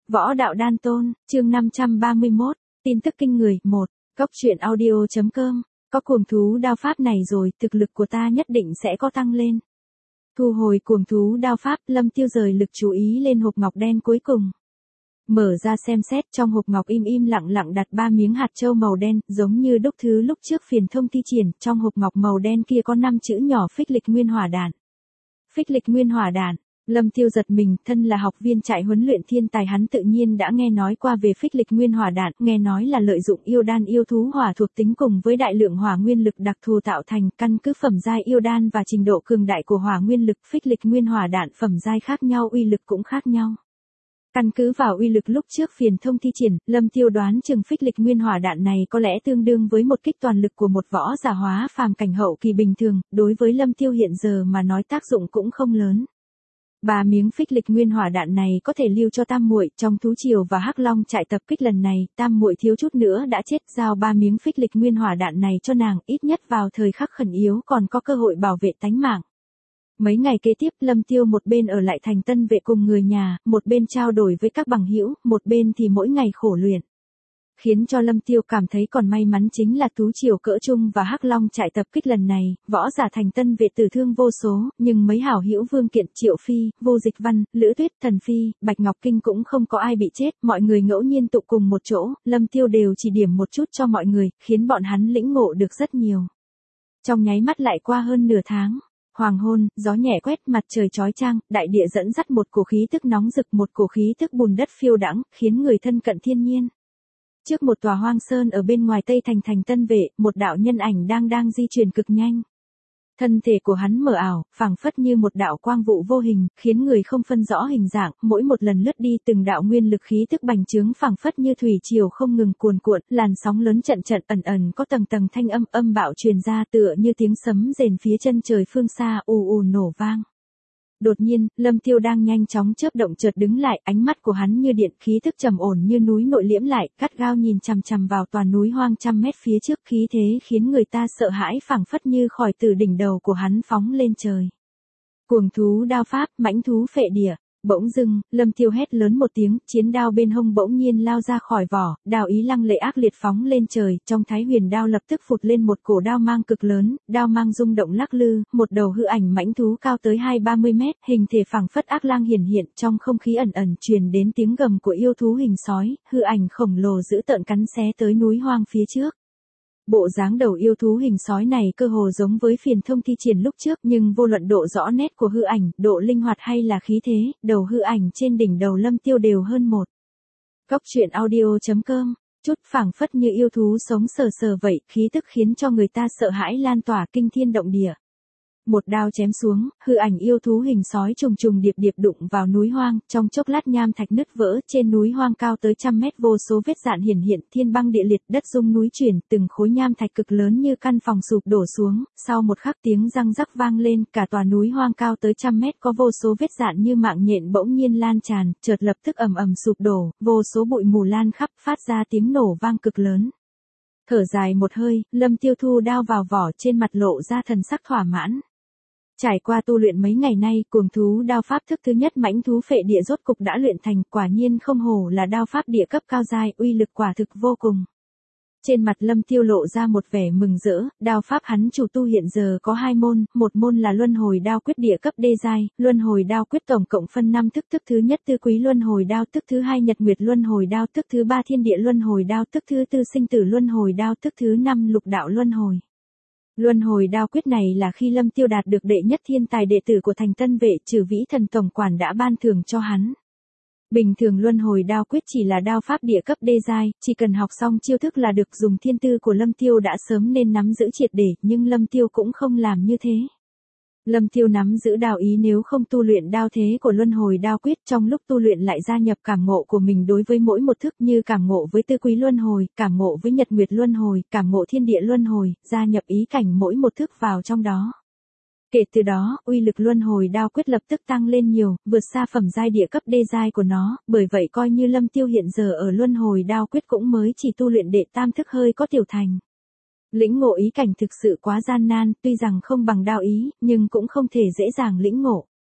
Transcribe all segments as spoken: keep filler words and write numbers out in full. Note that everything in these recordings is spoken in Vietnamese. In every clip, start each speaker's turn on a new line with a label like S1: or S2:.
S1: Võ đạo đan tôn, chương năm trăm ba mươi mốt, tin tức kinh người, một, Cốc truyện audio.com, có cuồng thú đao pháp này rồi, thực lực của ta nhất định sẽ có tăng lên. Thu hồi cuồng thú đao pháp, Lâm Tiêu rời lực chú ý lên hộp ngọc đen cuối cùng. Mở ra xem xét, trong hộp ngọc im im lặng lặng đặt ba miếng hạt châu màu đen, giống như đúc thứ lúc trước phiền thông thi triển, trong hộp ngọc màu đen kia có năm chữ nhỏ phích lịch nguyên hỏa đạn. Phích lịch nguyên hỏa đạn. Lâm Tiêu giật mình, thân là học viên trại huấn luyện thiên tài hắn tự nhiên đã nghe nói qua về phích lịch nguyên hỏa đạn, nghe nói là lợi dụng yêu đan yêu thú hỏa thuộc tính cùng với đại lượng hỏa nguyên lực đặc thù tạo thành, căn cứ phẩm giai yêu đan và trình độ cường đại của hỏa nguyên lực, phích lịch nguyên hỏa đạn phẩm giai khác nhau uy lực cũng khác nhau. Căn cứ vào uy lực lúc trước phiền thông thi triển, Lâm Tiêu đoán chừng phích lịch nguyên hỏa đạn này có lẽ tương đương với một kích toàn lực của một võ giả hóa phàm cảnh hậu kỳ bình thường, đối với Lâm Tiêu hiện giờ mà nói tác dụng cũng không lớn. Ba miếng phích lịch nguyên hỏa đạn này có thể lưu cho Tam muội, trong thú triều và Hắc Long trại tập kích lần này, Tam muội thiếu chút nữa đã chết, giao ba miếng phích lịch nguyên hỏa đạn này cho nàng, ít nhất vào thời khắc khẩn yếu còn có cơ hội bảo vệ tánh mạng. Mấy ngày kế tiếp, Lâm Tiêu một bên ở lại thành Tân Vệ cùng người nhà, một bên trao đổi với các bằng hữu, một bên thì mỗi ngày khổ luyện. Khiến cho Lâm Tiêu cảm thấy còn may mắn chính là thú triều cỡ trung và Hắc Long trại tập kích lần này, võ giả thành Tân Vệ tử thương vô số, nhưng mấy hảo hữu Vương Kiện, Triệu Phi, Vô Dịch Văn, Lữ Tuyết, Thần Phi, Bạch Ngọc Kinh cũng không có ai bị chết, mọi người ngẫu nhiên tụ cùng một chỗ, Lâm Tiêu đều chỉ điểm một chút cho mọi người, khiến bọn hắn lĩnh ngộ được rất nhiều. Trong nháy mắt lại qua hơn nửa tháng. Hoàng hôn, gió nhẹ quét, mặt trời chói chang, đại địa dẫn dắt một cổ khí tức nóng rực, một cổ khí tức bùn đất phiêu đãng, khiến người thân cận thiên nhiên. Trước một tòa hoang sơn ở bên ngoài Tây thành thành Tân Vệ, một đạo nhân ảnh đang đang di chuyển cực nhanh. Thân thể của hắn mờ ảo, phảng phất như một đạo quang vụ vô hình, khiến người không phân rõ hình dạng, mỗi một lần lướt đi từng đạo nguyên lực khí tức bành trướng phảng phất như thủy triều không ngừng cuồn cuộn, làn sóng lớn trận trận ẩn ẩn có tầng tầng thanh âm âm bạo truyền ra tựa như tiếng sấm rền phía chân trời phương xa ù ù nổ vang. Đột nhiên, Lâm Tiêu đang nhanh chóng chớp động chợt đứng lại, ánh mắt của hắn như điện, khí thức trầm ổn như núi nội liễm lại, gắt gao nhìn chằm chằm vào toàn núi hoang trăm mét phía trước, khí thế khiến người ta sợ hãi phảng phất như khỏi từ đỉnh đầu của hắn phóng lên trời. Cuồng thú đao pháp, mãnh thú phệ địa. Bỗng dưng, Lâm Tiêu hét lớn một tiếng, chiến đao bên hông bỗng nhiên lao ra khỏi vỏ, đao ý lăng lệ ác liệt phóng lên trời, trong thái huyền đao lập tức phụt lên một cổ đao mang cực lớn, đao mang rung động lắc lư, một đầu hư ảnh mãnh thú cao tới hai ba mươi mét, hình thể phảng phất ác lang hiển hiện, trong không khí ẩn ẩn truyền đến tiếng gầm của yêu thú hình sói, hư ảnh khổng lồ dữ tợn cắn xé tới núi hoang phía trước. Bộ dáng đầu yêu thú hình sói này cơ hồ giống với phiền thông thi triển lúc trước, nhưng vô luận độ rõ nét của hư ảnh, độ linh hoạt hay là khí thế, đầu hư ảnh trên đỉnh đầu Lâm Tiêu đều hơn một. Cốc truyện audio.com, chút phảng phất như yêu thú sống sờ sờ vậy, khí tức khiến cho người ta sợ hãi lan tỏa kinh thiên động địa. Một đao chém xuống, hư ảnh yêu thú hình sói trùng trùng điệp điệp đụng vào núi hoang, trong chốc lát nham thạch nứt vỡ, trên núi hoang cao tới trăm mét vô số vết dạn hiển hiện, thiên băng địa liệt, đất rung núi chuyển, từng khối nham thạch cực lớn như căn phòng sụp đổ xuống, sau một khắc tiếng răng rắc vang lên, cả tòa núi hoang cao tới trăm mét có vô số vết dạn như mạng nhện bỗng nhiên lan tràn, chợt lập tức ầm ầm sụp đổ, vô số bụi mù lan khắp, phát ra tiếng nổ vang cực lớn. Thở dài một hơi, Lâm Tiêu thu đao vào vỏ, trên mặt lộ ra thần sắc thỏa mãn. Trải qua tu luyện mấy ngày nay, cuồng thú đao pháp thức thứ nhất mãnh thú phệ địa rốt cục đã luyện thành, quả nhiên không hổ là đao pháp địa cấp cao giai, uy lực quả thực vô cùng. Trên mặt Lâm Tiêu lộ ra một vẻ mừng rỡ, đao pháp hắn chủ tu hiện giờ có hai môn, một môn là luân hồi đao quyết địa cấp đê giai, luân hồi đao quyết tổng cộng phân năm thức, thức thứ nhất Tư Quý luân hồi đao, thức thứ hai Nhật Nguyệt luân hồi đao, thức thứ ba Thiên Địa luân hồi đao, thức thứ tư Sinh Tử luân hồi đao, thức thứ năm Lục đạo luân hồi. Luân hồi đao quyết này là khi Lâm Tiêu đạt được đệ nhất thiên tài đệ tử của thành Tân Vệ, Trừ Vĩ Thần tổng quản đã ban thưởng cho hắn. Bình thường luân hồi đao quyết chỉ là đao pháp địa cấp đê giai, chỉ cần học xong chiêu thức là được, dùng thiên tư của Lâm Tiêu đã sớm nên nắm giữ triệt để, nhưng Lâm Tiêu cũng không làm như thế. Lâm Tiêu nắm giữ đao ý, nếu không tu luyện đao thế của luân hồi đao quyết, trong lúc tu luyện lại gia nhập cảm ngộ của mình đối với mỗi một thức, như cảm ngộ với Tư Quý luân hồi, cảm ngộ với Nhật Nguyệt luân hồi, cảm ngộ Thiên Địa luân hồi, gia nhập ý cảnh mỗi một thức vào trong đó. Kể từ đó, uy lực luân hồi đao quyết lập tức tăng lên nhiều, vượt xa phẩm giai địa cấp đê giai của nó, bởi vậy coi như Lâm Tiêu hiện giờ ở luân hồi đao quyết cũng mới chỉ tu luyện đệ tam thức hơi có tiểu thành. Lĩnh ngộ ý cảnh thực sự quá gian nan, tuy rằng không bằng đao ý, nhưng cũng không thể dễ dàng lĩnh ngộ.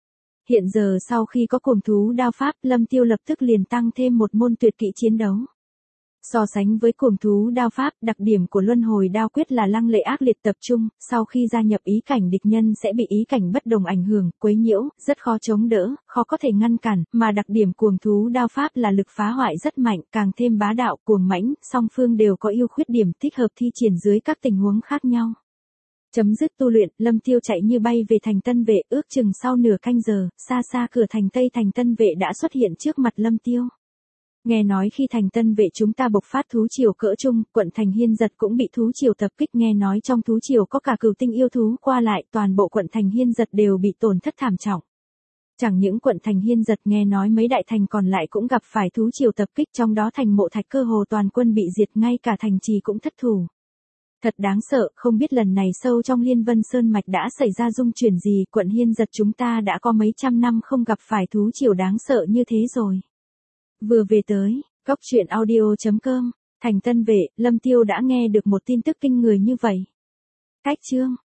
S1: Hiện giờ sau khi có cuồng thú đao pháp, Lâm Tiêu lập tức liền tăng thêm một môn tuyệt kỹ chiến đấu. So sánh với cuồng thú đao pháp, đặc điểm của luân hồi đao quyết là lăng lệ ác liệt tập trung, sau khi gia nhập ý cảnh địch nhân sẽ bị ý cảnh bất đồng ảnh hưởng, quấy nhiễu, rất khó chống đỡ, khó có thể ngăn cản, mà đặc điểm cuồng thú đao pháp là lực phá hoại rất mạnh, càng thêm bá đạo, cuồng mãnh, song phương đều có ưu khuyết điểm thích hợp thi triển dưới các tình huống khác nhau. Chấm dứt tu luyện, Lâm Tiêu chạy như bay về thành Tân Vệ, ước chừng sau nửa canh giờ, xa xa cửa thành Tây thành Tân Vệ đã xuất hiện trước mặt Lâm Tiêu. Nghe nói khi thành Tân Vệ chúng ta bộc phát thú triều cỡ trung, quận thành Hiên Giật cũng bị thú triều tập kích, nghe nói trong thú triều có cả cửu tinh yêu thú qua lại, toàn bộ quận thành Hiên Giật đều bị tổn thất thảm trọng. Chẳng những quận thành Hiên Giật, nghe nói mấy đại thành còn lại cũng gặp phải thú triều tập kích, trong đó thành Mộ Thạch cơ hồ toàn quân bị diệt, ngay cả thành trì cũng thất thủ. Thật đáng sợ, không biết lần này sâu trong Liên Vân Sơn Mạch đã xảy ra dung chuyển gì, quận Hiên Giật chúng ta đã có mấy trăm năm không gặp phải thú triều đáng sợ như thế rồi. Vừa về tới, góc truyện audio chấm com, thành Tân Vệ, Lâm Tiêu đã nghe được một tin tức kinh người như vậy. Cách chương